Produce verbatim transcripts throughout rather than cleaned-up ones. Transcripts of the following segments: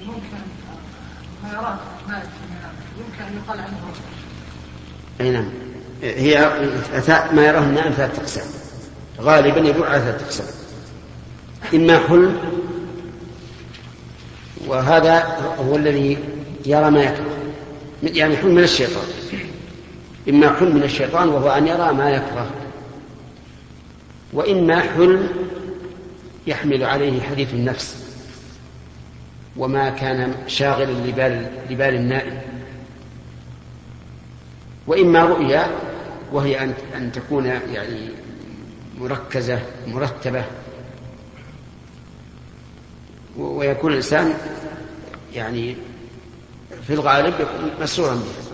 ممكن ما يراه ما يمكن أن يقال عنه أي نعم. هي ما يراه النائم ثلاث أقسام، غالبا يدور على ثلاث أقسام: إما حلم، وهذا هو الذي يرى ما يكره، يعني حلم من الشيطان، إما حلم من الشيطان وهو أن يرى ما يكره، وإما حلم يحمل عليه حديث النفس وما كان شاغلا لبال, لبال النائم، وإما رؤيا وهي أن, أن تكون يعني مركزة مرتبة، ويكون الإنسان يعني في الغالب مسرورا بها.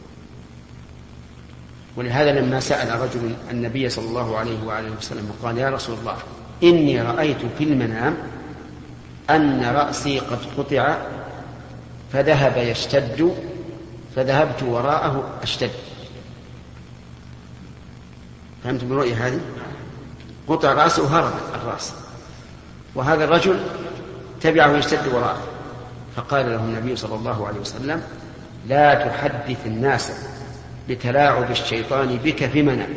ولهذا لما سأل رجل النبي صلى الله عليه وآله وسلم قال: يا رسول الله، إني رأيت في المنام أن رأسي قد قطع فذهب يشتد فذهبت وراءه أشتد. فهمت بالرؤية هذه؟ قطع رأسه وهرب الرأس، وهذا الرجل تبعه يشتد وراءه، فقال له النبي صلى الله عليه وسلم: لا تحدث الناس بتلاعب الشيطان بك في منامك.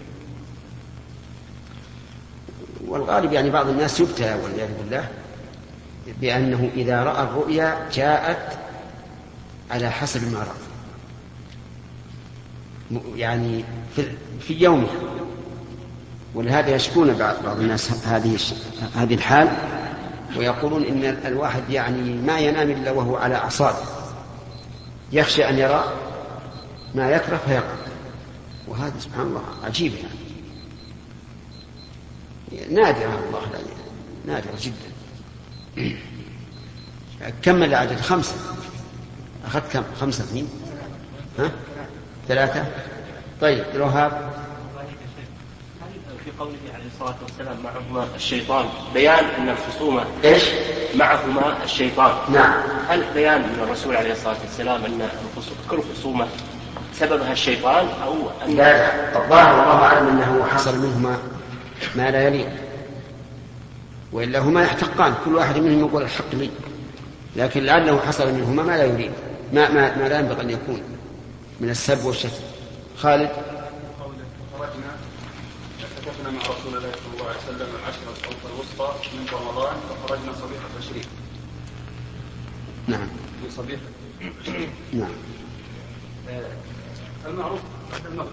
والغالب يعني بعض الناس يبتلى والعياذ بالله بأنه إذا رأى الرؤيا جاءت على حسب ما رأى، يعني في يومها. ولهذا يشكون بعض الناس هذه هذه الحال، ويقولون إن الواحد يعني ما ينام إلا وهو على أعصابه، يخشى أن يرى ما يكره فيقع. وهذا سبحان الله عجيب، يعني نادرة، الله لا نادرة جدا. كم العدد؟ خمسة. أخذت كم؟ خمسة اثنين، ها؟ ثلاثة. طيب الوهاب في قوله عليه الصلاة والسلام: معهما الشيطان، بيان أن الخصومة إيش؟ معهما الشيطان. نعم. هل بيان من الرسول عليه الصلاة والسلام أن كل خصومة سببها الشيطان أو أن لا؟ الظاهر والله أعلم أنه حصل منهما ما لا يليق، وإلا هما يحتقان، كل واحد منهم يقول الحق لي، لكن لعله حصل منهما ما لا يريد، ما, ما, ما لا ينبغي أن يكون من السب والشتم. خالد: خرجنا كتبنا مع رسول الله صلى الله عليه وسلم العشرة الوسطى من رمضان، فخرجنا صبيحة عشرين. نعم. من صبيحة. نعم. المعروف المغرب.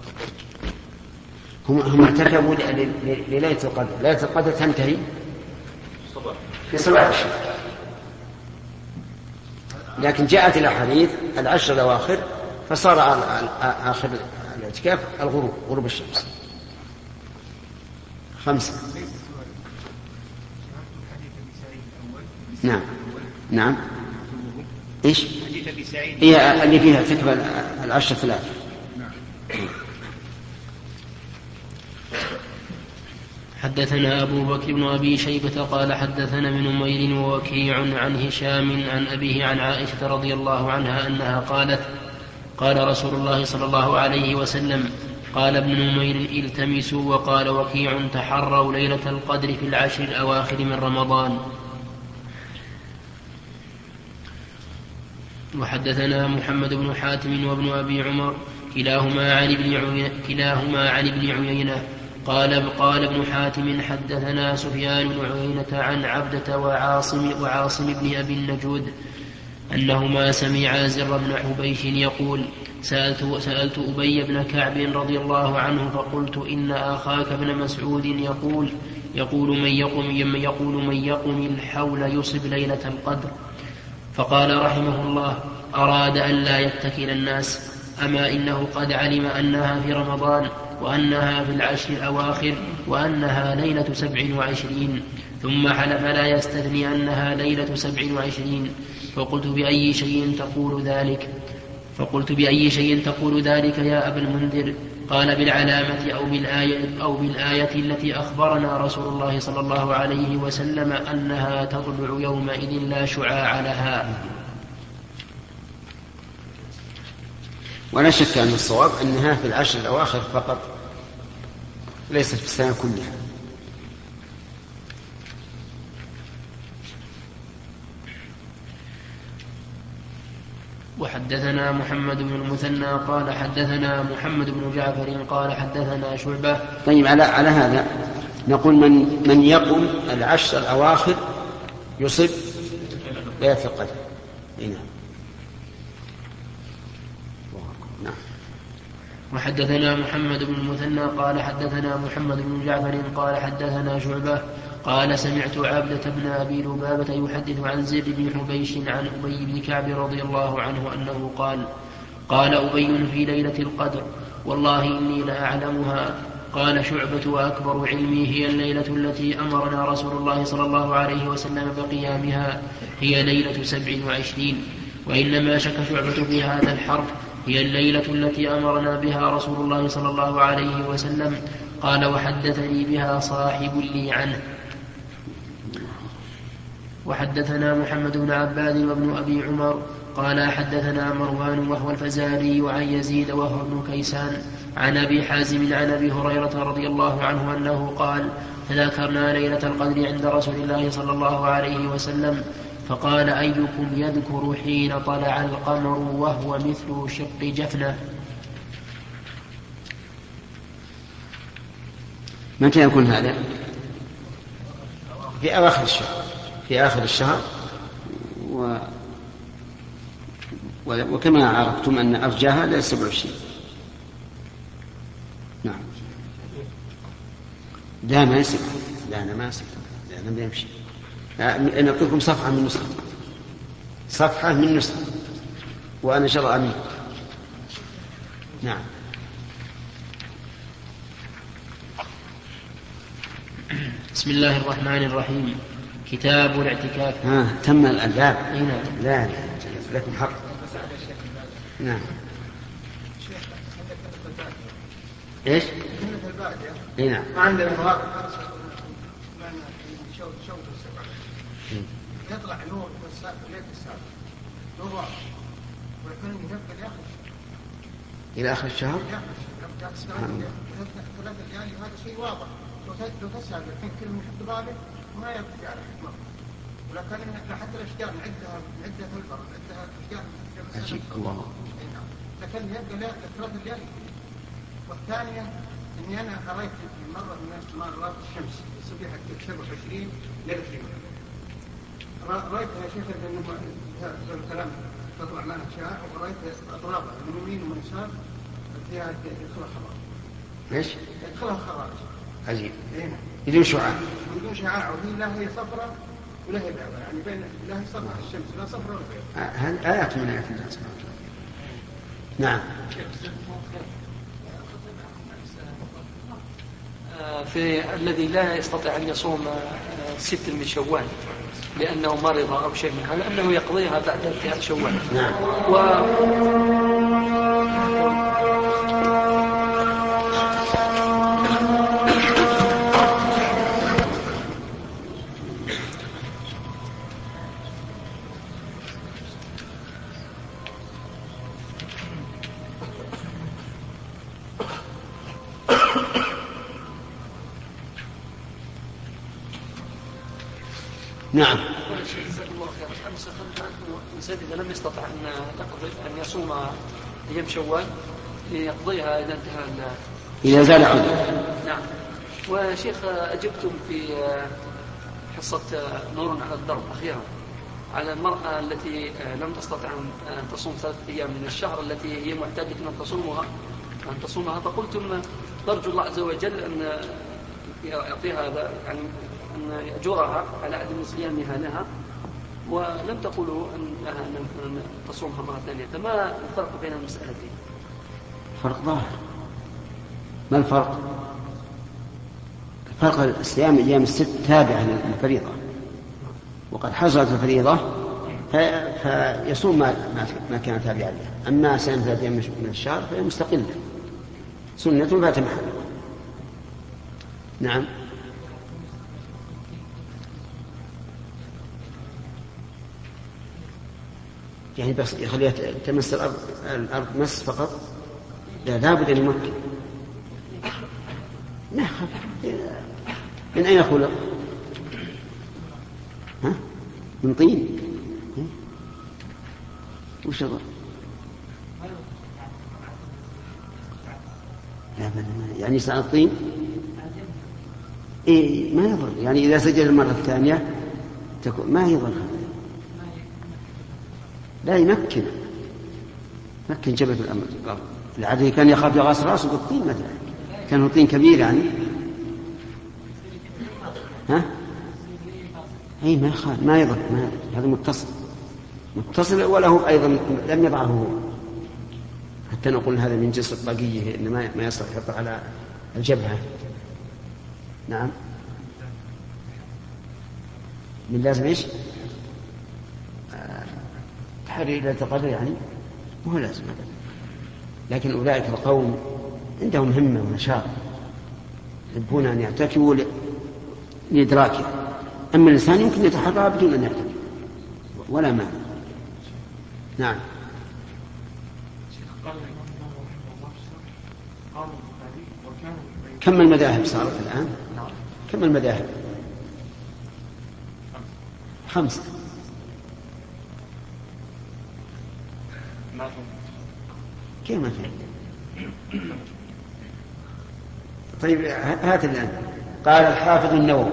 هم هم اعتكفوا لليلة القدر، ليلة القدر تنتهي في صباح الشهر، لكن جاءت الأحاديث العشر الأواخر فصار آخر الاعتكاف الغروب، غروب الشمس. خمسة. نعم نعم. إيش؟ هي اللي فيها تكمل العشر ثلاثة. حدثنا أبو بكر بن أبي شيبة قال حدثنا ابن نمير ووكيع عن هشام عن أبيه عن عائشة رضي الله عنها أنها قالت: قال رسول الله صلى الله عليه وسلم: قال ابن نمير: التمسوا. وقال وكيع: تحروا ليلة القدر في العشر الأواخر من رمضان. وحدثنا محمد بن حاتم وابن أبي عمر كلاهما عن ابن عيينة, كلاهما عن ابن عيينة قال قال ابن حاتم: حدثنا سفيان بن عيينة عن عبدة وعاصم, وعاصم بن أبي النجود أنهما سمعا زر بن حبيش يقول: سألت, سألت أبي بن كعب رضي الله عنه فقلت: إن أخاك ابن مسعود يقول يقول من يقم, يقول من يقم الحول يصب ليلة القدر. فقال رحمه الله: أراد أن لا يتكل الناس، أما إنه قد علم أنها في رمضان وأنها في العشر الأواخر وأنها ليلة سبع وعشرين، ثم حلف لا يستثني أنها ليلة سبع وعشرين. فقلت: بأي شيء تقول ذلك؟ فقلت بأي شيء تقول ذلك يا أبا المنذر؟ قال: بالعلامة أو بالآية, أو بالآية التي أخبرنا رسول الله صلى الله عليه وسلم أنها تطلع يومئذ لا شعاع لها. ولا شك أن الصواب أنها في العشر الأواخر فقط، ليست في السنة كلها. وحدثنا محمد بن المثنى قال حدثنا محمد بن جعفر قال حدثنا شعبة. طيب على على هذا نقول من من يقم العشر الأواخر يصب ليلة القدر. نعم. نعم. وحدثنا محمد بن المثنى قال حدثنا محمد بن جعفر قال حدثنا شعبة قال سمعت عبدة بن أبي لبابة يحدث عن زيد بن حبيش عن أبي بن كعب رضي الله عنه أنه قال قال أبي في ليلة القدر والله إني لأعلمها. قال شعبة وأكبر علمي هي الليلة التي أمرنا رسول الله صلى الله عليه وسلم بقيامها هي ليلة سبع وعشرين. وإنما شك شعبة في هذا الحرف هي الليلة التي أمرنا بها رسول الله صلى الله عليه وسلم. قال وحدثني بها صاحب لي عنه. وحدثنا محمد بن عباد وابن أبي عمر قال حدثنا مروان وهو الفزاري عن يزيد وهو ابن كيسان عن أبي حازم عن أبي هريرة رضي الله عنه أنه قال فذكرنا ليلة القدر عند رسول الله صلى الله عليه وسلم فقال أيكم يذكر حين طلع القمر وهو مثل شق جفنة. متى يكون هذا؟ في أواخر الشهر في آخر الشهر و... وكما عرفتم أن أرجاها لا سبع وعشرين. نعم. لا ما يسمع لا أنا ما أسمع لا أنا ما يمشي. أنا أعطيكم صفحة من نسخة صفحة من نسخة وأنا شرع أمين. نعم. بسم الله الرحمن الرحيم. كتاب الاعتكاف. ها تم الألباب. نعم. لا لكم حق. نعم. ايش؟ اي نعم. ما عندنا مواقف يطلع نور في الليل السابع نور واضح ولكن يبقى لاخر الى اخر الشهر. ثلاث ليالي هذا شيء واضح. لو تسأل الحين كل من يحط باله ما يبقى على حكمه. ولكن حتى الاشجار نعدها نعدها في البر نعدها اشجار. عجيب الله. لكن يبقى لا ثلاث ليالي. والثانية إني أنا قريت مرة من مرات الشمس الصبيحة سبع وعشرين ليلة الجمعة. رأيتها يا شيخ أنه هذا الكلام تطلع معنا أشياء ورأيت أطرافها من يمين ومن يسار فيها يدخلها خراج. إيش؟ يدخلها خراج. عجيب. بدون شعاع. بدون شعاع وهي لا هي صفراء ولا هي بيضاء يعني بين لا هي صفراء الشمس لا صفراء ولا بيضاء. هذه آيات من آيات الله سبحانه وتعالى. نعم. في الذي لا يستطيع أن يصوم ست من شوال لأنه مرض أو شيء من هذا أنه يقضيها بعد انتهاء شوال. نعم. و... نعم. الإنسان إذا لم يستطع أن أن يصوم أيام شوال يقضيها إذا انتهى إذا زال عذره. نعم. وشيخ أجبتم في حصة نور على الدرب أخيرا على المرأة التي لم تستطع أن تصوم ثلاثة أيام من الشهر التي هي معتادة أن تصومها أن تصومها فقلتم نرجو الله عز وجل أن يعطيها يعني أن يأجرها على عدم صيامها لها ولم تقولوا أنها أن تصومها مرة ثانية. فما الفرق بين المسألتين؟ فرق ظاهر. ما الفرق؟ فرق الصيام أيام الست تابعة للفريضة وقد حصلت الفريضة فيصوم ما كان تابعا لها. أما صيام ثلاثة أيام من الشهر فهي مستقلة سنة فات محل. نعم. يعني بس يخليها تمس الأرض, الأرض مس فقط لا لابد أن يمكن. نعم. من أين خلق؟ ها؟ من طين. وش هذا؟ لا يعني يصعد الطين إيه ما يضر، يعني إذا سجل المرة الثانية تكون ما يضر، لا يمكن مكن جبهة الأرض. العدل كان يخاف يغاص راسه بالطين مثلا، كان طين كبير يعني ها أي ما يخاف ما يضر، ما هذا متصل متصل وله أيضا لم يضعه هو حتى نقول هذا من جنس الطاقية إن ما ما يصلح يحط على الجبهة. نعم من لازم إيش تحري إلى القدر يعني مو لازم، لكن أولئك القوم عندهم همة ونشاط يحبون أن يعتكفوا لإدراكه، أما الإنسان يمكن يتحرى بدون أن يعتكف ولا مانع. نعم كم المذاهب صارت الآن؟ كم المذاهب؟ خمسة. كيف ما في؟ طيب هات الآن. قال الحافظ النووي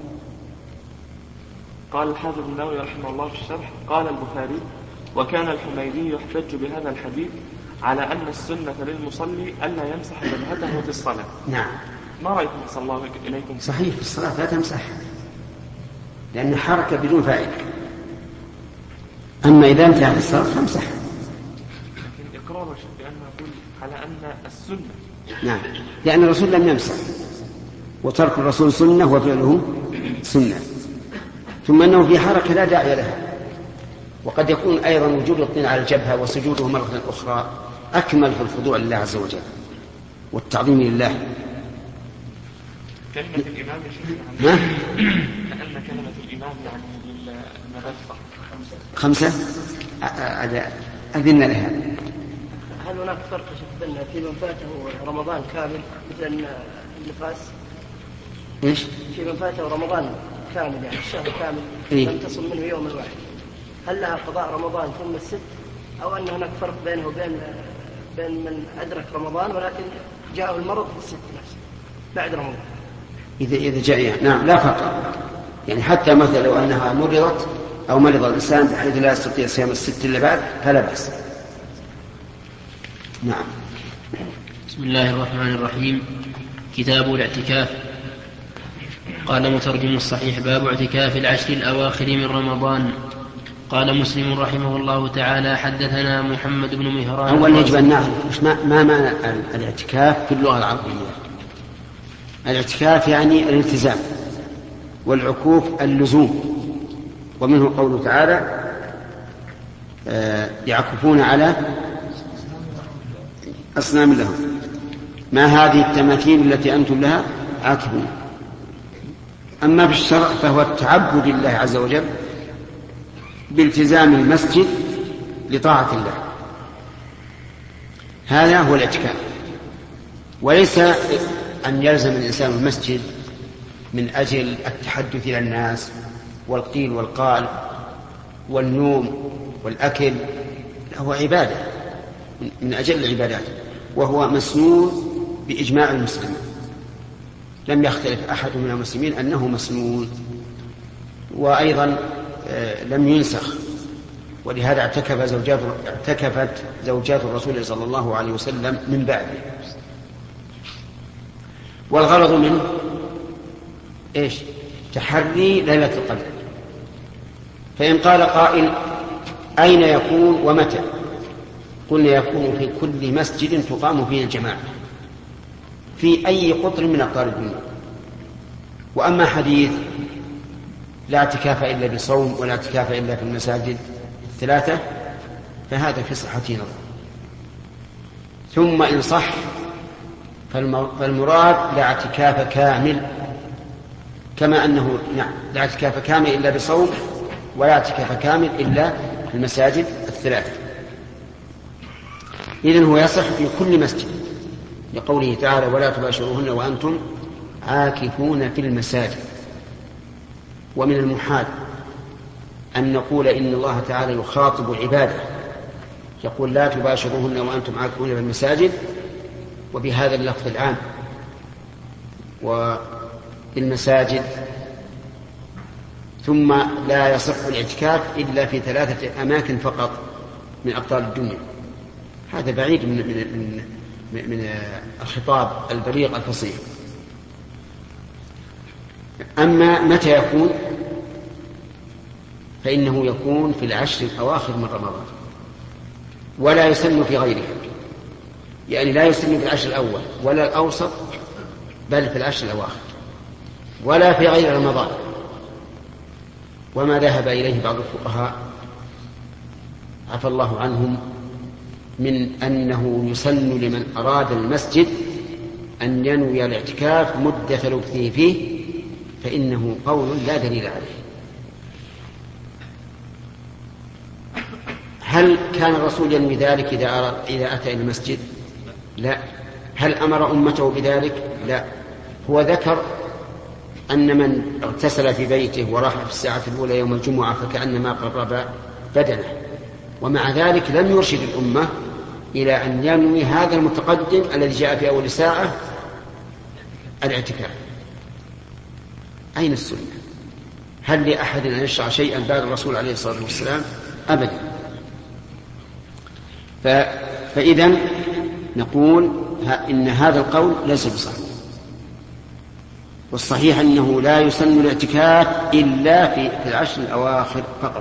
قال الحافظ النووي رحمه الله في الشرح قال البخاري وكان الحميدي يحتج بهذا الحديث على أن السنة للمصلي ألا يمسح جبهته في الصلاة. نعم ما رأيكم صلى الله إليكم؟ صحيح في الصلاة لا تمسح لأن حركة بدون فائدة، أما إذا انتهت الصلاة فامسح. لكن إقرار بأن نقول على أن السنة نعم لأن الرسول لم يمسح، وترك الرسول سنة وفعله سنة، ثم أنه في حركة لا داعي لها. وقد يكون أيضا وجود الطين على الجبهة وسجوده مرة أخرى أكمل في الخضوع لله عز وجل والتعظيم لله. كلمة الإمام لأن كلمة الإمام يعني للمغفر خمسة أذن لها. هل هناك فرق بين في من فاته رمضان كامل مثل النفاس؟ إيش؟ في من فاته رمضان كامل يعني الشهر كامل إيه؟ لم تصل منه يوم واحد، هل لها قضاء رمضان ثم الست، أو أن هناك فرق بينه وبين بين من أدرك رمضان ولكن جاءه المرض في الست نفسه بعد رمضان؟ إذا إذا جاء نعم لا فرق، يعني حتى مثلا لو أنها مرضت أو مرض الإنسان بحيث لا يستطيع صيام الست إلا بعد فلا بأس. نعم. بسم الله الرحمن الرحيم. كتاب الاعتكاف. قال مترجم الصحيح باب اعتكاف العشر الأواخر من رمضان. قال مسلم رحمه الله تعالى حدثنا محمد بن مهران. أولا يجب أن نعرف ما معنى الاعتكاف في اللغة العربية. الاعتكاف يعني الالتزام، والعكوف اللزوم، ومنه قوله تعالى يعكفون على أصنام لهم ما هذه التماثيل التي أنتم لها عاكفون. أما في الشرع فهو التعبد لله عز وجل بالتزام المسجد لطاعة الله، هذا هو الاعتكاف. وليس أن يلزم الإنسان المسجد من أجل التحدث إلى الناس والقيل والقال والنوم والأكل، هو عبادة من أجل العبادات، وهو مسنون بإجماع المسلمين، لم يختلف أحد من المسلمين أنه مسنون، وأيضا لم ينسخ. ولهذا اعتكف زوجات اعتكفت زوجات الرسول صلى الله عليه وسلم من بعده. والغرض منه إيش؟ تحري ليلة القدر. فإن قال قائل أين يكون ومتى؟ قلنا يكون في كل مسجد تقام فيه الجماعة في أي قطر من أقطار الدنيا. وأما حديث لا اعتكاف إلا بصوم ولا اعتكاف إلا في المساجد الثلاثة فهذا في صحته نظر. ثم إن صح فالمراد لا اعتكاف كامل، كما أنه نعم لا اعتكاف كامل إلا بصوم ولا اعتكاف كامل إلا في المساجد الثلاثة. إذن هو يصح في كل مسجد لقوله تعالى ولا تباشروهن وأنتم عاكفون في المساجد. ومن المحال أن نقول إن الله تعالى يخاطب عباده يقول لا تباشروهن وأنتم عاكفون بالمساجد، وبهذا اللفظ العام، وبالمساجد، ثم لا يصح الاعتكاف إلا في ثلاثة أماكن فقط من أبطال الدنيا. هذا بعيد من, من, من, من الخطاب البليغ الفصيح. أما متى يكون؟ فإنه يكون في العشر الأواخر من رمضان، ولا يسن في غيره، يعني لا يسن في العشر الأول ولا الأوسط، بل في العشر الأواخر، ولا في غير رمضان. وما ذهب إليه بعض الفقهاء عفى الله عنهم من أنه يسن لمن أراد المسجد أن ينوي الاعتكاف مدة لبثه فيه، فإنه قول لا دليل عليه. هل كان الرسول ينوي ذلك إذا, أراد إذا أتى إلى المسجد؟ لا. هل أمر أمته بذلك؟ لا. هو ذكر أن من اغتسل في بيته وراح في الساعة الأولى يوم الجمعة فكأنما قرب بدنه، ومع ذلك لم يرشد الأمة إلى أن ينوي هذا المتقدم الذي جاء في أول ساعة الاعتكاف. أين السنة؟ هل لأحد أن يشرع شيئا بعد الرسول عليه الصلاة والسلام؟ أبدا. فإذا نقول إن هذا القول ليس بصحيح، والصحيح أنه لا يسن الاعتكاف إلا في العشر الأواخر فقط.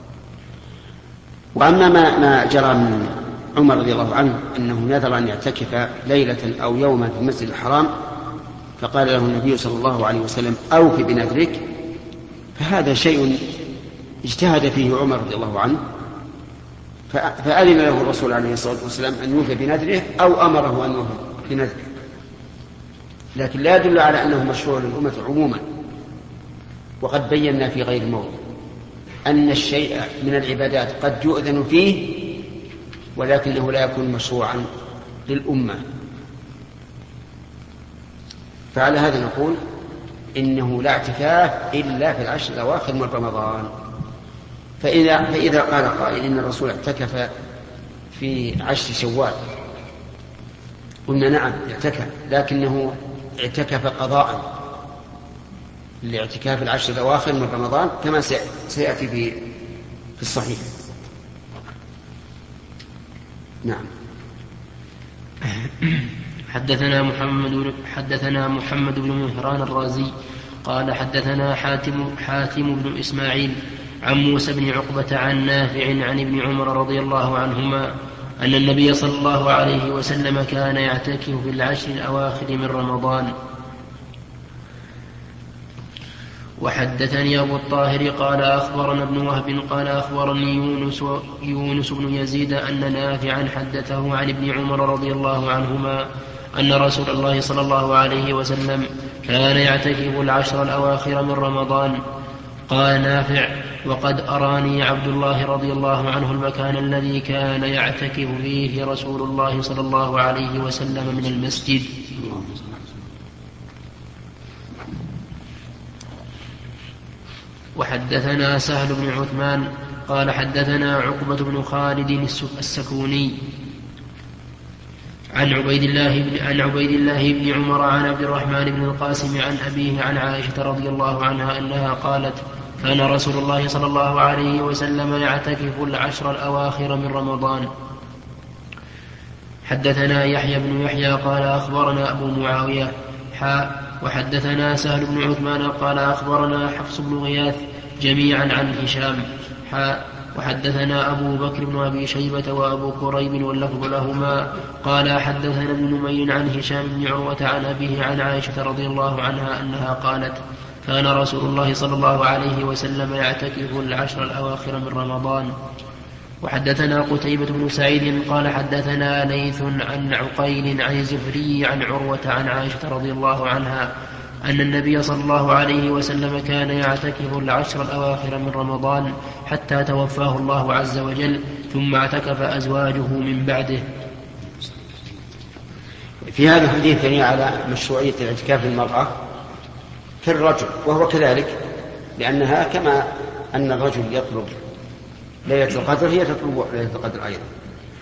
وأما ما, ما جرى من عمر رضي الله عنه أنه نذر أن يعتكف ليلة أو يوما في المسجد الحرام، فقال له النبي صلى الله عليه وسلم أوف بنذرك، فهذا شيء اجتهد فيه عمر رضي الله عنه، فأذن له الرسول عليه الصلاة والسلام أن يوفي بنذره أو أمره أن يوفي بنذره، لكن لا يدل على أنه مشروع للأمة عموما. وقد بينا في غير موضع أن الشيء من العبادات قد يؤذن فيه ولكنه لا يكون مشروعا للأمة. فعلى هذا نقول إنه لا اعتكاف إلا في العشر الأواخر من رمضان. فإذا, فإذا قال قائل إن الرسول اعتكف في عشر شوال، قلنا نعم اعتكف، لكنه اعتكف قضاء لاعتكاف العشر الأواخر من رمضان كما سيأتي في في الصحيح. نعم. حدثنا محمد حدثنا محمد بن مهران الرازي قال حدثنا حاتم حاتم بن إسماعيل عن موسى بن عقبة عن نافع عن ابن عمر رضي الله عنهما أن النبي صلى الله عليه وسلم كان يعتكف في العشر الأواخر من رمضان. وحدثني أبو الطاهر قال أخبرنا ابن وهب قال أخبرني يونس, يونس بن يزيد أن نافعا حدثه عن ابن عمر رضي الله عنهما أن رسول الله صلى الله عليه وسلم كان يعتكف العشر الأواخر من رمضان. قال نافع: وقد أراني عبد الله رضي الله عنه المكان الذي كان يعتكف فيه رسول الله صلى الله عليه وسلم من المسجد. وحدثنا سهل بن عثمان قال حدثنا عقبة بن خالد السكوني عن عبيد الله بن عن عبيد الله بن عمر عن عبد الرحمن بن القاسم عن أبيه عن عائشة رضي الله عنها أنها قالت: كان رسول الله صلى الله عليه وسلم يعتكف العشر الأواخر من رمضان. حدثنا يحيى بن يحيى قال أخبرنا أبو معاوية حاء وحدثنا سهل بن عثمان قال أخبرنا حفص بن غياث جميعا عن هشام حاء وحدثنا أبو بكر بن أبي شيبة وأبو كريب واللفظ لهما قال حدثنا ابن نمير عن هشام بن عروة عن أبيه عن عائشة رضي الله عنها أنها قالت: كان رسول الله صلى الله عليه وسلم يعتكف العشر الأواخر من رمضان. وحدثنا قتيبة بن سعيد قال حدثنا ليث عن عقيل عن الزهري عن عروة عن عائشة رضي الله عنها أن النبي صلى الله عليه وسلم كان يعتكف العشر الأواخر من رمضان حتى توفاه الله عز وجل، ثم اعتكف أزواجه من بعده. في هذا الحديث يعني على مشروعية الاعتكاف المرأة في الرجل، وهو كذلك، لأنها كما أن الرجل يطلب ليلة القدر هي تطلب ليلة القدر أيضا.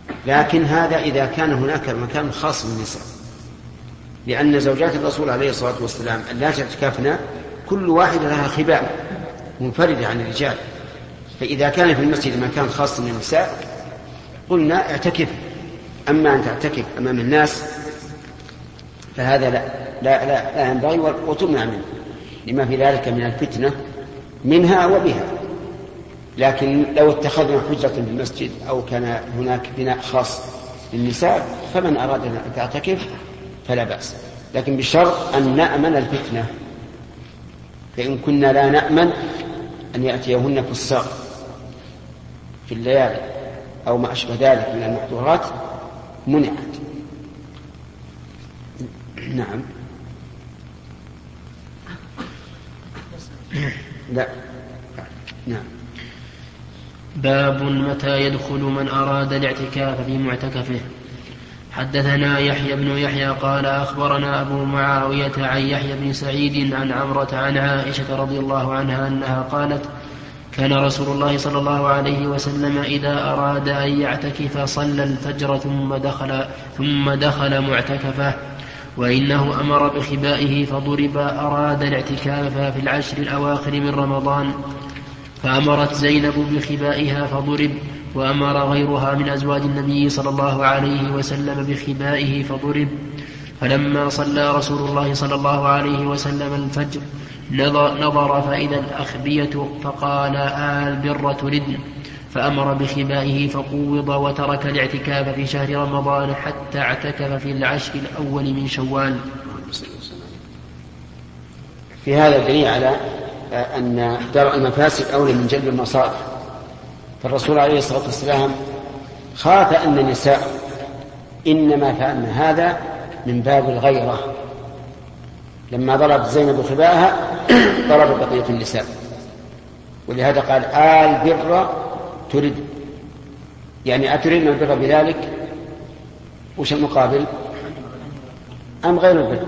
لكن هذا إذا كان هناك مكان خاص بالنساء، لأن زوجات الرسول عليه الصلاة والسلام اللاتي اعتكفن كل واحدة لها خباء منفردة عن الرجال، فإذا كان في المسجد مكان خاص بالنساء قلنا اعتكف. أما أن تعتكف أمام الناس فهذا لا لا لا, لا ينبغي وتمنع منه لما في ذلك من الفتنة منها وبها. لكن لو اتخذنا حجة في المسجد أو كان هناك بناء خاص للنساء فمن أراد أن تعتكف فلا بأس، لكن بشرط أن نأمن الفتنة، فإن كنا لا نأمن أن يأتيهن فساق في الليالي أو ما أشبه ذلك من المحظورات منعت. نعم. لا. نعم. باب متى يدخل من أراد الاعتكاف في معتكفه. حدثنا يحيى بن يحيى قال أخبرنا أبو معاوية عن يحيى بن سعيد عن عمرة عن عائشة رضي الله عنها أنها قالت: كان رسول الله صلى الله عليه وسلم إذا أراد أن يعتكف صلى الفجر ثم دخل, ثم دخل معتكفه، وإنه أمر بخبائه فضرب. أراد الاعتكاف في العشر الأواخر من رمضان فأمرت زينب بخبائها فضرب، وأمر غيرها من أزواج النبي صلى الله عليه وسلم بخبائه فضرب. فلما صلى رسول الله صلى الله عليه وسلم الفجر نظر فإذا الأخبية فقال: آل بر تردن، فأمر بخبائه فقوض وترك الاعتكاف في شهر رمضان حتى اعتكف في العشر الأول من شوال. في هذا دليل على أن درء المفاسد أولى من جلب المصائب، فالرسول عليه الصلاة والسلام خاف أن النساء إنما فعلن هذا من باب الغيرة، لما ضرب زينب خباءها ضرب بقية النساء، ولهذا قال: آل بر ترد، يعني أتريد البر بذلك، وش المقابل؟ أم غير البر؟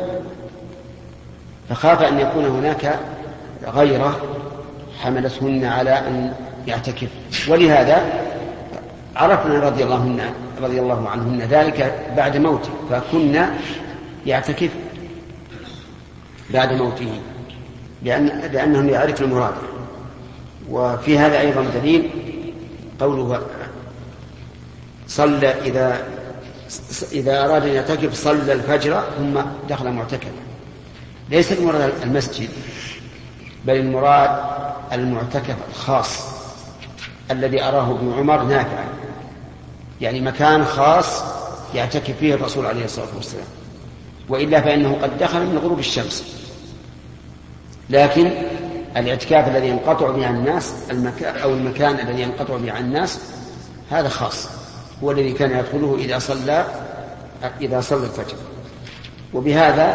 فخاف أن يكون هناك غيرة حملتهن على أن يعتكف، ولهذا عرفنا رضي الله, رضي الله عنهن ذلك بعد موته، فكنا يعتكف بعد موته لأن لأنهم يعرفون المراد. وفي هذا أيضا دليل قوله: صلى إذا إذا أراد أن يعتكف صلى الفجر ثم دخل معتكفا. ليس المراد المسجد، بل المراد المعتكف الخاص الذي أراه ابن عمر نافعا، يعني مكان خاص يعتكف فيه الرسول عليه الصلاة والسلام، وإلا فإنه قد دخل من غروب الشمس. لكن الاعتكاف الذي ينقطع به عن الناس المكان أو المكان الذي ينقطع به عن الناس هذا خاص، هو الذي كان يدخله إذا صلى إذا صلى الفجر. وبهذا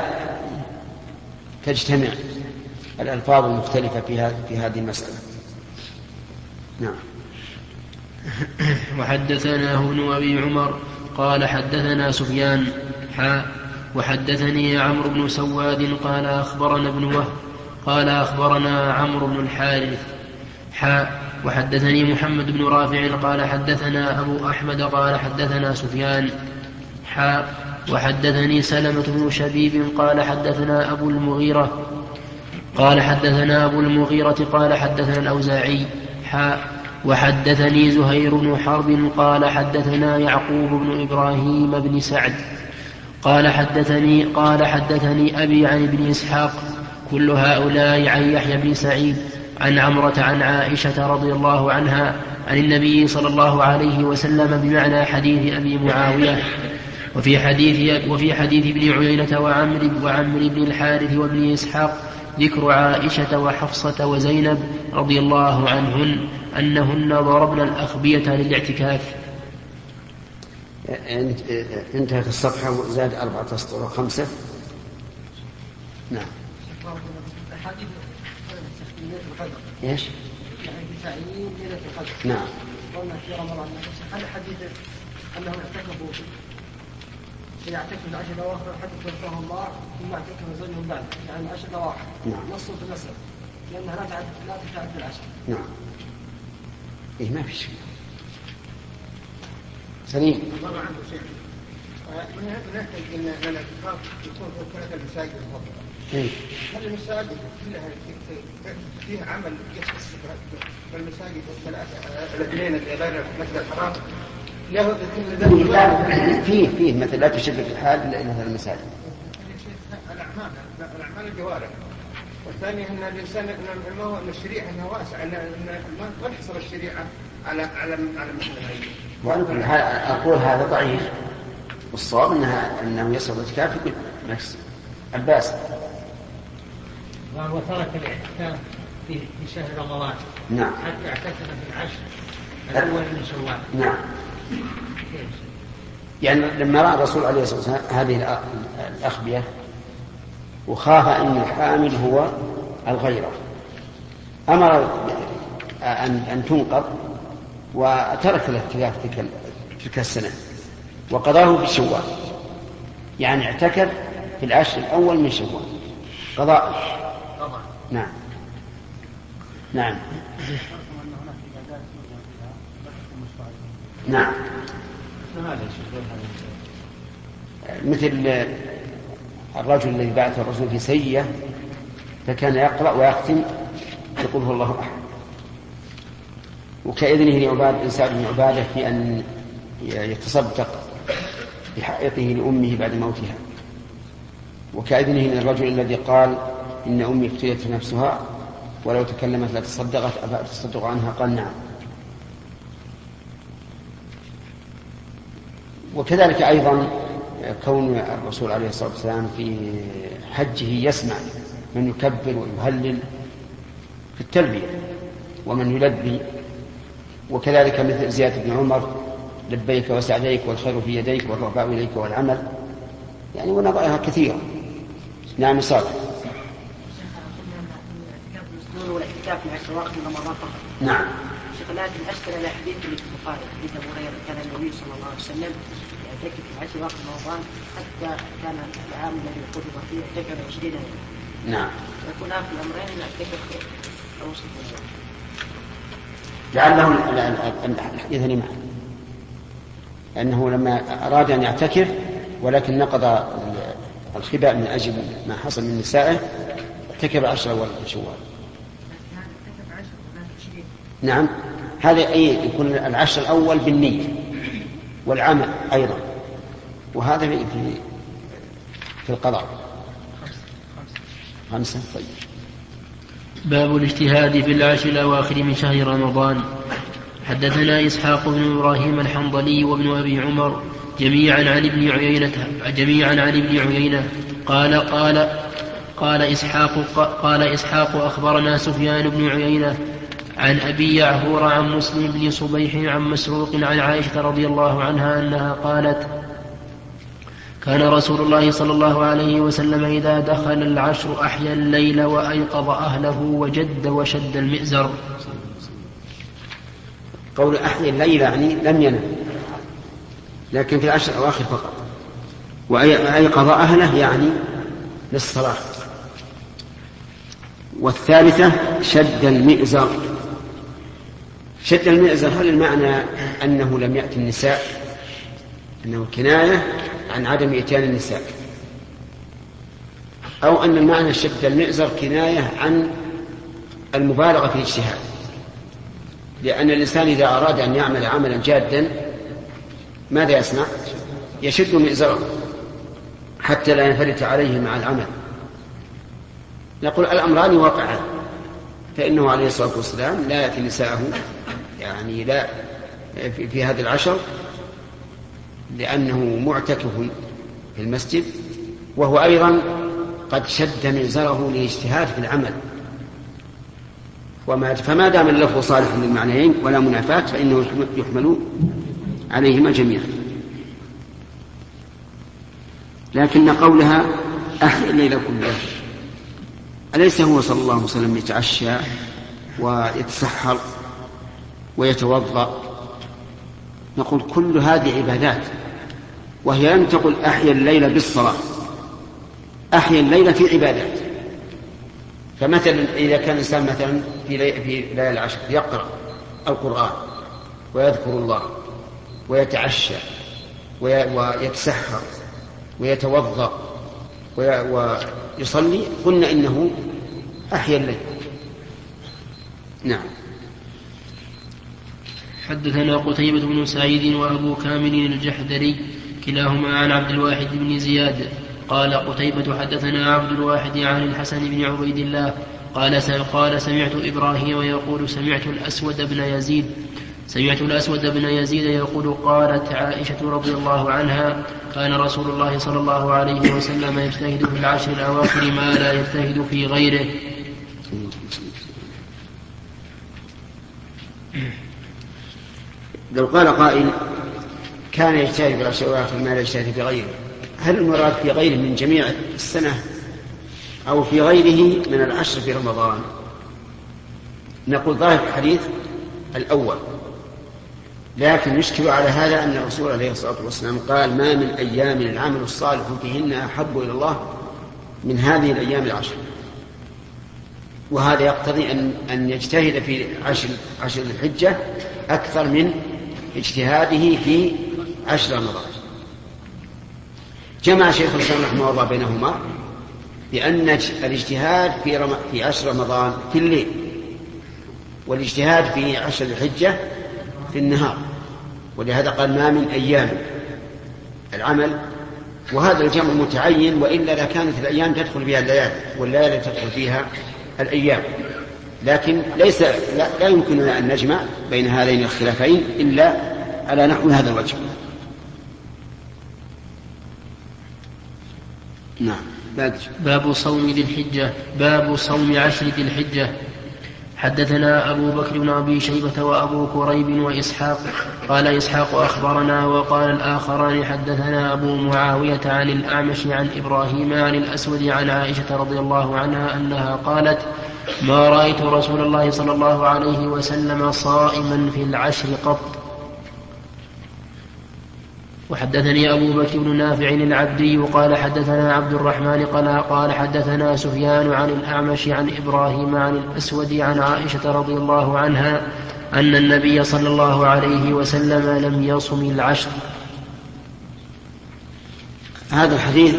تجتمع الألفاظ المختلفة في هذه المسألة. نعم. وحدثنا ابن أبي عمر قال حدثنا سفيان حاء وحدثني عمرو بن سواد قال أخبرنا ابن وهب قال أخبرنا عمرو بن الحارث حاء وحدثني محمد بن رافع قال حدثنا أبو أحمد قال حدثنا سفيان حاء وحدثني سلمة بن شبيب قال حدثنا أبو المغيرة قال حدثنا أبو المغيرة قال حدثنا الأوزاعي حاء وحدثني زهير بن حرب قال حدثنا يعقوب بن إبراهيم بن سعد قال حدثني قال حدثني أبي عن ابن إسحاق كل هؤلاء عن يحيى بن سعيد عن عمرة عن عائشة رضي الله عنها عن النبي صلى الله عليه وسلم بمعنى حديث أبي معاوية. وفي حديث, وفي حديث ابن عيينة وعمر, وعمر بن الحارث وابن إسحاق ذكر عائشة وحفصة وزينب رضي الله عنهن أنهن ضربن الأخبية للاعتكاف. انتهت الصفحة وزاد أربعة أسطر وخمسة. نعم. حديث ليلة القدر. ايش؟ يعني تعيين ليلة القدر. نعم. قلنا في رمضان هل حديث أنهم اعتكفوا يعتكف العشر الأواخر حتى توفاه الله ثم اعتكف زوجهم بعد، يعني العشر الأواخر. نعم. نص في المسألة لأنها لا تعد لا تتعد بالعشر. نعم. إيه ما في شيء. سليم. مرة عنده شيء من نحتاج أن الاعتكاف يكون في كل المساجد المفضلة. هل المساجد كلها فيها عمل يخص بالمساجد الثلاثة الاثنين اللي غير مثل الحرام؟ فيه فيه مثل لا تشد في الحال إلا إلى المساجد. الأعمال الأعمال الجوارح. والثاني أن الإنسان ما هو الشريعة أنه واسع أن ما تحصل الشريعة على على على مثل هذه. وأنا أقول هذا ضعيف والصواب أنها أنه يصل الاعتكاف في كل نفس الباس. وهو ترك الاعتكاف في في شهر رمضان. نعم. حتى اعتكف في العشر الأول من شوال. نعم. يعني لما رأى الرسول عليه الصلاة والسلام هذه الأخبية وخاف أن الحامل هو الغيرة أمر أن أن تنقض وترك الاعتكاف تلك تلك السنة وقضاه في شوال، يعني اعتكف في العشر الأول من شوال قضاء. نعم نعم نعم. مثل الرجل الذي بعث الرسول في سرية فكان يقرأ ويختم يقول هو الله أحد، وكإذنه لعباد بن سعد بن عبادة في أن يتصدق بحائطه لأمه بعد موتها، وكإذنه للرجل الذي قال إن أمي اقتلت نفسها ولو تكلمت لا تصدقت أفأتصدق عنها؟ قال نعم. وكذلك أيضا كون الرسول عليه الصلاة والسلام في حجه يسمع من يكبر ويهلل في التلبية ومن يلبي، وكذلك مثل زيادة بن عمر لبيك وسعديك والخير في يديك والرفاء إليك والعمل، يعني ونظائرها كثيرة. نعم صالح. والاعتكاف مع السواق من رمضان فقط. نعم. شيخ لكن أسأل على حديث اللي في البخاري حديث أبو هريرة كان النبي صلى الله عليه وسلم يعتكف في عشر وقت رمضان حتى كان العام الذي قدم فيه اعتكف عشرين يوما. نعم. يكون في الأمرين يعتكف أوسط الوقت. لعله الحديث معه أنه لما أراد أن يعتكف ولكن نقض الخباء من أجل ما حصل من نسائه اعتكف عشر أول شوال. نعم. هذا أي يكون العشر الأول بالنية والعمل أيضا، وهذا في في القضاء. خمسة. طيب. باب الاجتهاد في العشر الأواخر من شهر رمضان. حدثنا إسحاق بن إبراهيم الحنظلي وابن أبي عمر جميعا عن ابن عيينة جميعا عن ابن عيينة قال قال قال إسحاق قال إسحاق أخبرنا سفيان بن عيينة عن أبي يعفور عن مسلم بن صبيح عن مسروق عن عائشة رضي الله عنها أنها قالت كان رسول الله صلى الله عليه وسلم إذا دخل العشر أحيا الليل وأيقظ أهله وجد وشد المئزر. قول أحيا الليل يعني لم ينم، لكن في العشر الأواخر فقط. وأيقظ أهله يعني للصلاة. والثالثة شد المئزر. شد المئزر هل المعنى أنه لم يأتي النساء، أنه كناية عن عدم إتيان النساء، أو أن المعنى شد المئزر كناية عن المبالغة في الاجتهاد، لأن الإنسان إذا أراد أن يعمل عملا جادا ماذا يصنع؟ يشد مئزره حتى لا ينفلت عليه مع العمل. نقول الأمران واقعان، فإنه عليه الصلاة والسلام لا يأتي نساءه يعني لا في, في هذه العشر لأنه معتكف في المسجد، وهو أيضا قد شد مئزره للاجتهاد في العمل. وما فما دام اللفظ صالح للمعنيين ولا منافاة فإنه يحمل عليهما جميعا. لكن قولها أحيا الليل كله أليس هو صلى الله عليه وسلم يتعشى ويتسحر ويتوضأ؟ نقول كل هذه عبادات، وهي لم تقل أحيا الليل بالصلاة، أحيا الليل في عبادات. فمثلا إذا كان الإنسان مثلا في ليالي العشر يقرأ القرآن ويذكر الله ويتعشى ويتسحر ويتوضأ ويصلي قلنا إنه أحيا الليل. نعم. حدثنا قتيبة بن سعيد وأبو كامل الجحدري كلاهما عن عبد الواحد بن زياد قال قتيبة حدثنا عبد الواحد عن الحسن بن عبيد الله قال قال سمعت إبراهيم يقول سمعت الأسود بن يزيد سمعت الأسود بن يزيد يقول قالت عائشة رضي الله عنها كان رسول الله صلى الله عليه وسلم يجتهد في العشر الأواخر ما لا يجتهد في غيره. لو قال قائل كان يجتهد في العشر الأواخر ما لا يجتهد في غيره، هل المراد في غيره من جميع السنة أو في غيره من العشر في رمضان؟ نقول ظاهر الحديث الأول، لكن نشكل على هذا أن الرسول عليه الصلاة والسلام قال ما من أيام العمل الصالح فيهن أحب إلى الله من هذه الأيام العشر، وهذا يقتضي أن, أن يجتهد في عشر, عشر الحجة أكثر من اجتهاده في عشر رمضان. جمع شيخ الإسلام رحمه الله بينهما بأن الاجتهاد في, رم... في عشر رمضان في الليل، والاجتهاد في عشر الحجة في النهار، ولهذا قال ما من أيام العمل، وهذا الجمع متعين، وإلا لكانت الأيام تدخل فيها الليالي والليالي تدخل فيها الأيام، لكن ليس لا, لا يمكننا أن نجمع بين هذين الخلافين إلا على نحو هذا الوجه. نعم. باب صوم ذي الحجة. باب صوم عشر ذي الحجة. حدثنا أبو بكر بن أبي شيبة وأبو كريب وإسحاق قال إسحاق أخبرنا وقال الآخران حدثنا أبو معاوية عن الأعمش عن إبراهيم عن الأسود عن عائشة رضي الله عنها أنها قالت ما رأيت رسول الله صلى الله عليه وسلم صائما في العشر قط. وحدثني أبو بكر بن نافع العبدي قال حدثنا عبد الرحمن قال, قال حدثنا سفيان عن الأعمش عن إبراهيم عن الأسود عن عائشة رضي الله عنها أن النبي صلى الله عليه وسلم لم يصم العشر. هذا الحديث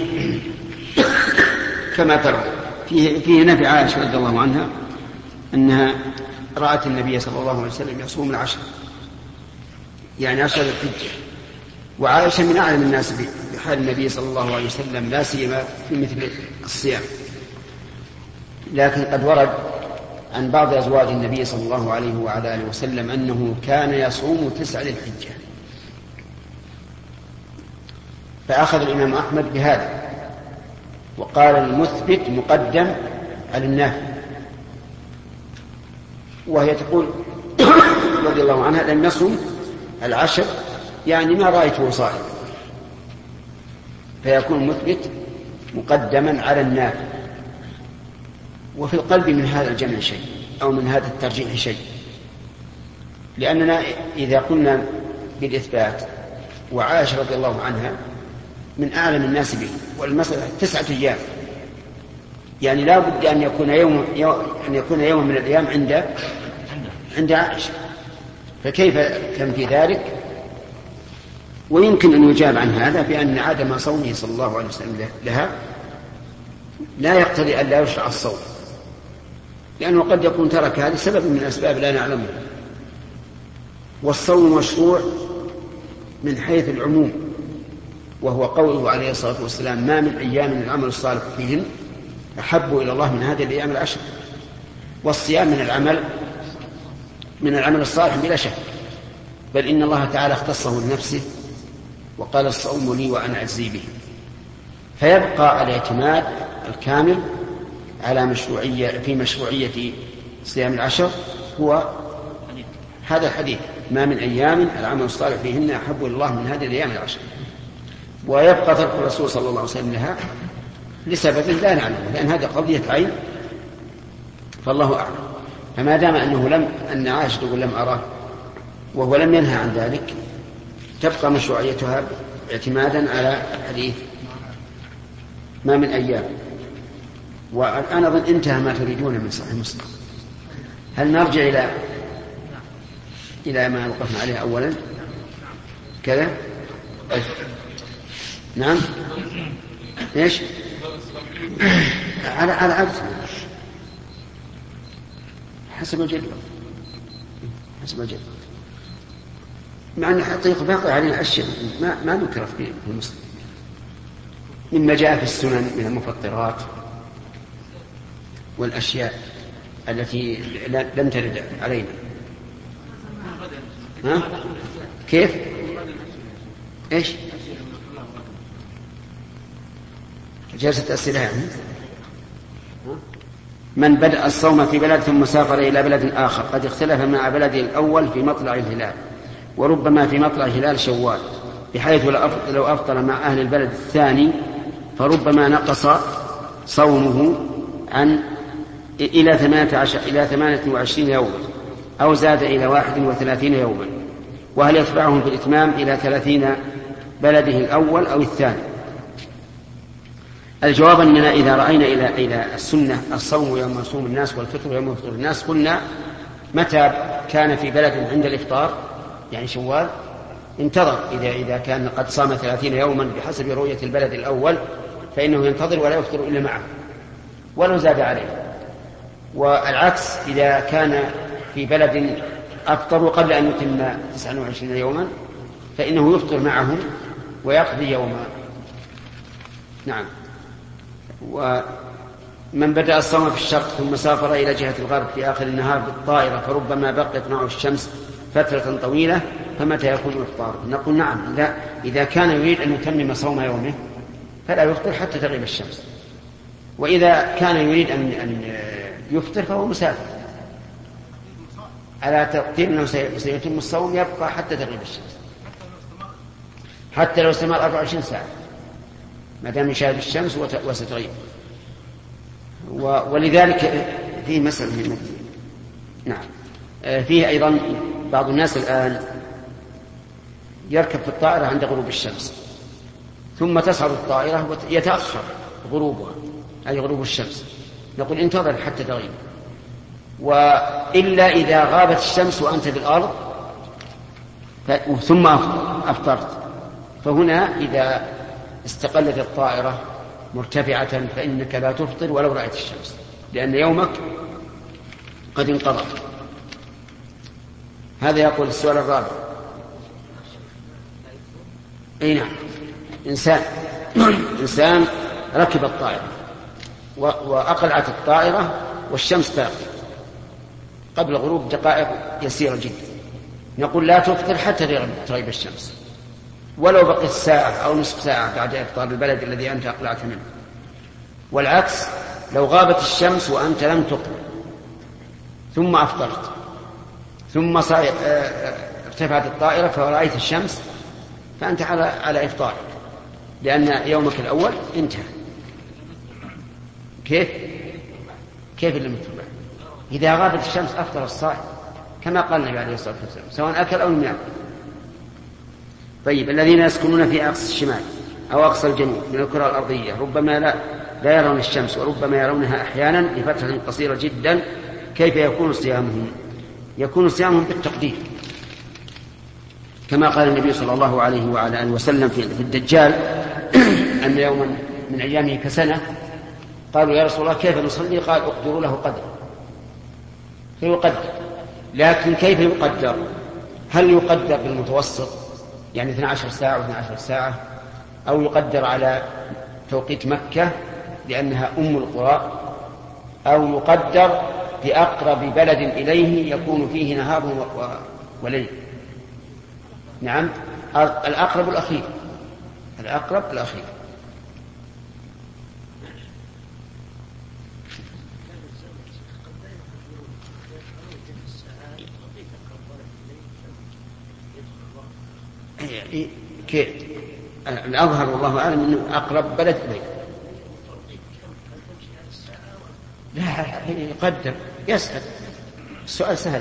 كما ترى فيه, فيه نفي عائشة رضي الله عنها أنها رأت النبي صلى الله عليه وسلم يصوم العشر، يعني عشر الحجة، وعائشة من أعلم الناس بحال النبي صلى الله عليه وسلم لا سيما في مثل الصيام، لكن قد ورد عن بعض أزواج النبي صلى الله عليه وعلى آله وسلم أنه كان يصوم تسع للحجة، فأخذ الإمام أحمد بهذا وقال المثبت مقدم على النافي، وهي تقول رضي الله عنها لم يصم العشر يعني ما رأيته صائم، فيكون المثبت مقدما على النافي. وفي القلب من هذا الجمع شيء أو من هذا الترجيح شيء، لأننا إذا قلنا بالإثبات وعائشة رضي الله عنها من أعلم الناس به، والمسألة تسعة أيام، يعني لا بد أن يكون يوم أن يكون يوم من الأيام عند عند عائشة، فكيف تنفي ذلك؟ ويمكن أن يجاب عن هذا بأن عدم صومه صلى الله عليه وسلم لها لا يقتضي أن لا يشرع الصوم، لأنه قد يكون ترك هذا سبب من الأسباب لا نعلمها. والصوم مشروع من حيث العموم، وهو قوله عليه الصلاة والسلام ما من أيام العمل الصالح فيهن أحب إلى الله من هذه الأيام العشر. والصيام من العمل من العمل الصالح بلا شك، بل إن الله تعالى اختصه لنفسه وقال الصوم لي وأنا أجزي به. فيبقى الاعتماد الكامل على مشروعية في مشروعية صيام العشر هو هذا الحديث ما من أيام العمل الصالح فيهن أحب إلى الله من هذه الأيام العشر. ويبقى ترك الرسول صلى الله عليه وسلم لها لسبب لا نعلمه، لأن هذا قضية عين فالله أعلم. فما دام أنه لم أن عائشة تقول لم أراه وهو لم ينهى عن ذلك، تبقى مشروعيتها اعتمادا على الحديث ما من أيام. والآن أظن انتهى ما تريدون من صحيح مسلم. هل نرجع إلى إلى ما وقفنا عليه أولا؟ كذا. نعم. ايش؟ على على عكس حسب الجدول، حسب الجدول، مع ان حقيقة باقي علينا اشياء ما ما نكرف في المسلم مما جاء في السنن من المفطرات والاشياء التي لم ترد علينا. ها؟ كيف؟ ايش؟ جلسة أسئلة يعني. من بدأ الصوم في بلد ثم سافر إلى بلد آخر قد اختلف مع بلده الأول في مطلع الهلال، وربما في مطلع هلال شوال، بحيث لو أفطر مع أهل البلد الثاني فربما نقص صومه عن إلى ثمانية عشر إلى ثمانية وعشرين يوما، أو زاد إلى واحد وثلاثين يوما. وهل يتبعهم في الإتمام إلى ثلاثين بلده الأول أو الثاني؟ الجواب أننا إذا رأينا إلى إلى السنة الصوم يوم يصوم الناس والفطر يوم يفطر الناس، قلنا متى كان في بلد عند الإفطار يعني شوال انتظر، إذا إذا كان قد صام ثلاثين يوما بحسب رؤية البلد الأول فإنه ينتظر ولا يفطر إلا معه ولو زاد عليه. والعكس إذا كان في بلد أفطروا قبل أن يتم تسعة وعشرين يوما فإنه يفطر معهم ويقضي يوما. نعم. ومن بدأ الصوم في الشرق ثم سافر إلى جهة الغرب في آخر النهار بالطائرة فربما بقيت معه الشمس فترة طويلة، فمتى يكون إفطاره؟ نقول نعم، إذا, إذا كان يريد أن يتمم صوم يومه فلا يفطر حتى تغيب الشمس، وإذا كان يريد أن, أن يفطر فهو مسافر على تقدير أنه سيتم الصوم يبقى حتى تغيب الشمس، حتى لو استمر أربع وعشرين ساعة ما دام يشاهد الشمس وستغيب. ولذلك فيه مسألة مهمة. نعم. فيه أيضا بعض الناس الآن يركب في الطائرة عند غروب الشمس ثم تصعد الطائرة ويتأخر غروبها أي غروب الشمس، نقول انتظر حتى تغيب. وإلا إذا غابت الشمس وأنت في الأرض ثم أفطرت، فهنا إذا استقلت الطائرة مرتفعة فإنك لا تفطر ولو رأيت الشمس، لأن يومك قد انقضى. هذا يقول السؤال الرابع. أي نعم، إنسان إنسان ركب الطائرة وأقلعت الطائرة والشمس تغرب قبل غروب دقائق يسيرة جدا، نقول لا تفطر حتى تغيب الشمس ولو بقيت ساعة أو نصف ساعة بعد إفطار البلد الذي أنت أقلعت منه. والعكس لو غابت الشمس وأنت لم تقلع ثم أفطرت ثم ارتفعت الطائرة فرأيت الشمس فأنت على على إفطارك، لأن يومك الأول انتهى. كيف؟ كيف اللي متبع؟ إذا غابت الشمس أفطر الصائم كما قال النبي عليه الصلاة والسلام سواء أكل أو لم يأكل. طيب، الذين يسكنون في أقصى الشمال أو أقصى الجنوب من الكرة الأرضية ربما لا, لا يرون الشمس وربما يرونها أحيانا لفترة قصيرة جدا، كيف يكون صيامهم؟ يكون صيامهم بالتقدير كما قال النبي صلى الله عليه وعلى آله وسلم في الدجال أن يوما من أيامه كسنة. قالوا يا رسول الله كيف نصلي؟ قال اقدروا له قدر فيقدر. لكن كيف يقدر؟ هل يقدر بالمتوسط يعني اثنتي عشرة ساعة واثنتي عشرة ساعة، أو يقدر على توقيت مكة لأنها أم القرى، أو يقدر بأقرب بلد إليه يكون فيه نهار وليل؟ نعم، الأقرب الأخير، الأقرب الأخير. كيف؟ الأظهر والله أعلم أنه أقرب بلد إليه. لا، يقدر يسأل، السؤال سهل.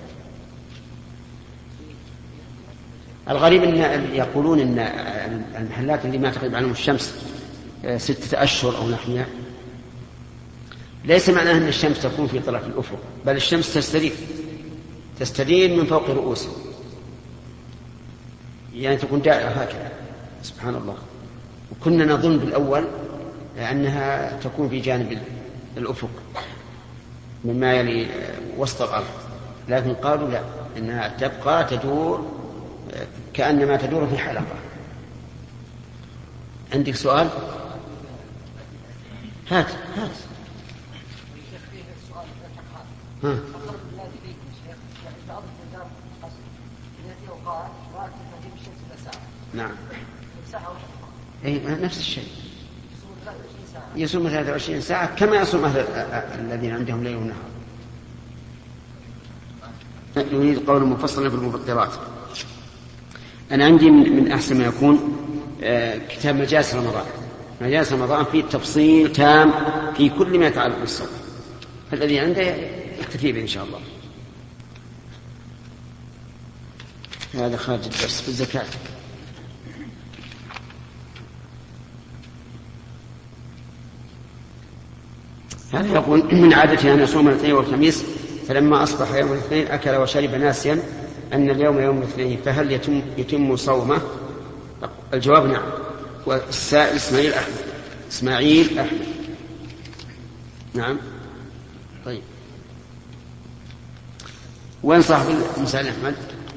الغريب أن يقولون أن المحلات اللي ما تغيب عنهم الشمس ستة أشهر أو نحوها ليس معناه أن الشمس تكون في طرف الأفق، بل الشمس تستدير تستدير من فوق رؤوسهم. يعني تكون دائرة هكذا. سبحان الله. وكنا نظن بالأول أنها تكون في جانب الأفق مما يلي وسط الأرض، لكن قالوا لا، إنها تبقى تدور كأنما تدور في حلقة. عندك سؤال؟ هات هات. ها. نعم. أي نفس الشيء. يصوم ثلاثة وعشرين ساعة كما يصوم أهل الذين عندهم ليل ونهار. نريد قول مفصلا في المفطرات. أنا عندي من أحسن ما يكون كتاب مجالس رمضان. مجالس رمضان فيه تفصيل تام في كل ما يتعلق بالصوم، فالذي عنده يكتفي به إن شاء الله. هذا خارج الدرس في الزكاة. هذا يقول من عادته أن يصوم الاثنين والخميس، فلما أصبح يوم الاثنين أكل وشرب ناسيا أن اليوم يوم الاثنين، فهل يتم, يتم صومه؟ الجواب نعم. والسائل إسماعيل أحمد. إسماعيل أحمد. نعم. طيب، وين صاحب المسألة أحمد؟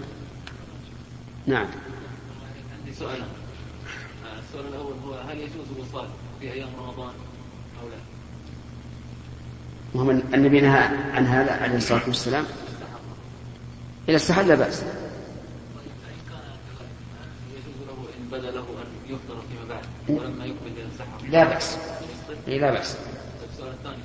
نعم. عندي سؤال. السؤال الأول هو هل يجوز الوصال في أيام رمضان أو لا؟ وهم النبي نهى عن هذا عليه الصلاة والسلام. إذا استحل لا بأس. يجوز له إن بدا له أن يفطر فيما بعد ولما يقبل إلى السحر؟ لا بأس. إيه لا بأس. السؤال الثاني.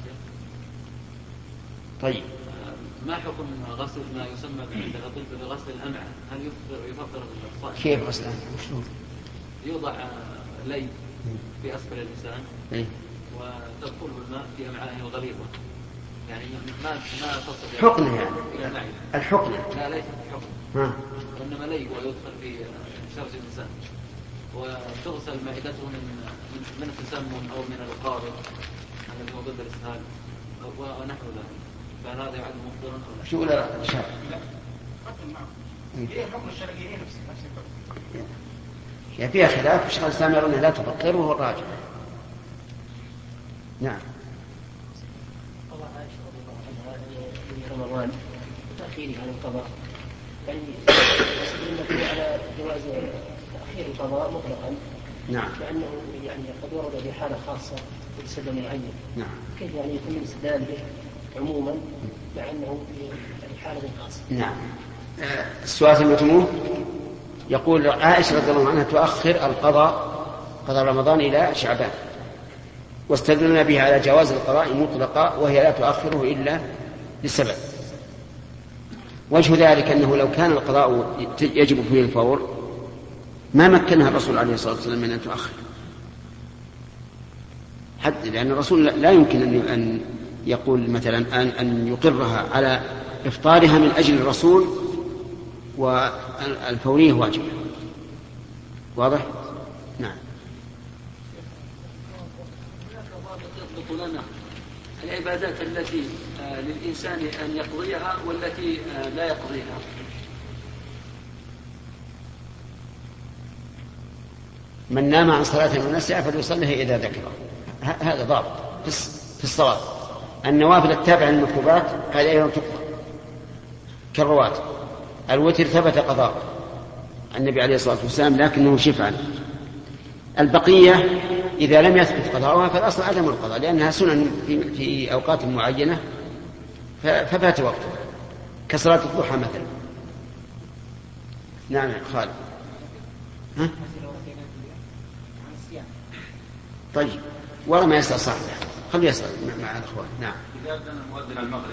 طيب. ما حكم غسل ما يسمى بغسل الأمعاء؟ هل يفطر يفطر الصائم؟ كيف غسل الأمعاء؟ شلون؟ يوضع لي في أسفل اللسان. إيه؟ وتدخله الماء في أمعائه الغليظة، يعني ما ما تصل حقنة يعني الحقنة. لا ليس حقنة، وإنما لي ويدخل في شرج الإنسان وتغسل معدته من من التسمم أو من القارب الذي هو ضد الإسهال ونحو ذلك، فهل هذا يعد مفطرا أو لا؟ شو لا شرع؟ إيه حكم الشرعي نفس نفس يعني فيها خلاف. الشيخ الإسلام يرون لا تفطر وهو الراجح. نعم. الله عائشة رضي الله عنها في رمضان وتأخيره عن القضاء، يعني يستدل على جواز تأخير القضاء مطلقا. نعم. لأنه يعني قد ورد في حالة خاصة في سبب معين. نعم. كيف يعني يتم الاستدلال به عموما مع أنه في حالة خاصة؟ نعم. السؤال ثمتموه يقول عائشة رضي الله عنها تؤخر القضاء قضاء رمضان إلى شعبان، واستدلنا بها على جواز القضاء مطلقا، وهي لا تؤخره إلا لسبب. وجه ذلك أنه لو كان القضاء يجب فيه الفور ما مكنها الرسول عليه الصلاة والسلام من أن تؤخر، حتى لأن الرسول لا يمكن أن يقول مثلا أن, أن يقرها على إفطارها من أجل الرسول والفورية واجب. واضح؟ نعم. يضبط لنا العبادات التي للإنسان أن يقضيها والتي لا يقضيها. من نام عن صلاة ونسيها فليصليها إذا ذكره. هذا ضابط في الصلاة. النوافل التابعة للمكتوبات هذه أيضا تقضى كالرواتب. الوتر ثبت قضاء النبي عليه الصلاة والسلام لكنه شفعا. البقية إذا لم يثبت قضاؤها فالأصل عدم القضاء، لأنها سنن في, في أوقات معينة ففات وقتها كصلاة الضحى مثلا. نعم خالد. ها؟ طيب ولا ما يسأل صاحبه، خليه يسأل مع الأخوان. نعم. إذا أذن المؤذن المغرب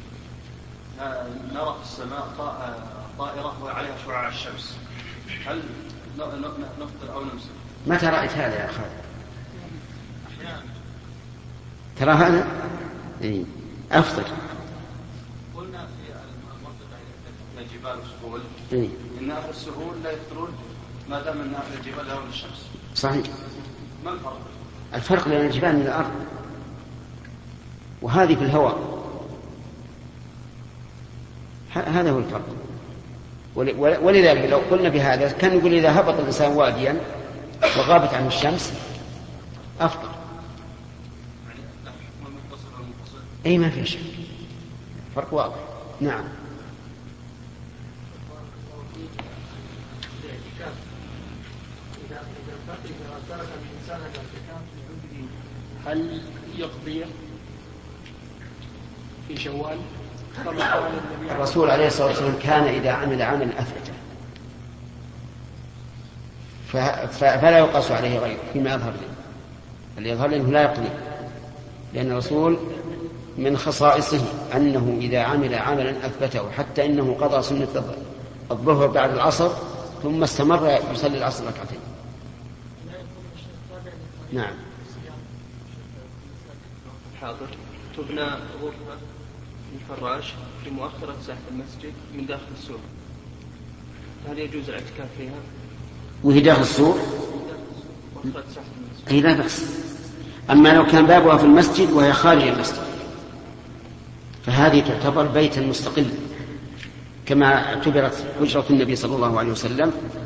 نرى في السماء طائرة وعليها شعاع الشمس، هل نفطر أو نمسك؟ متى رأيت هذا يا خالد؟ ترى هذا إيه؟ أفطر. قلنا في المنطقة الجبال والسهول إيه؟ إن أهل السهول لا يفطرون ما دام أن أهل الجبال يرون الشمس. صحيح. ما الفرق؟ الفرق بين الجبال من الأرض، وهذه في الهواء، هذا هو الفرق. ولذلك لو قلنا بهذا كان يقول إذا هبط الإنسان واديا وغابت عنه الشمس أفضل. أي ما في شك، فرق واضح. نعم. هل يقضي في شوال؟ الرسول عليه الصلاة والسلام كان إذا عمل عملا أثبته فلا يقاس عليه غيره فيما يظهر له. اللي يظهر له لا يقضي، لأن الرسول من خصائصه أنه إذا عمل عملا أثبته حتى إنه قضى سنة الظهر بعد العصر ثم استمر يصلي العصر ركعتين. نعم. حاضر. تبنى غرفة الفراش في مؤخرة ساحة المسجد من داخل السور، هل يجوز الاعتكاف فيها؟ وهي داخل السور؟ أي لا بأس. أما لو كان بابها في المسجد وهي خارج المسجد فهذه تعتبر بيتا مستقلا كما اعتبرت حجرة النبي صلى الله عليه وسلم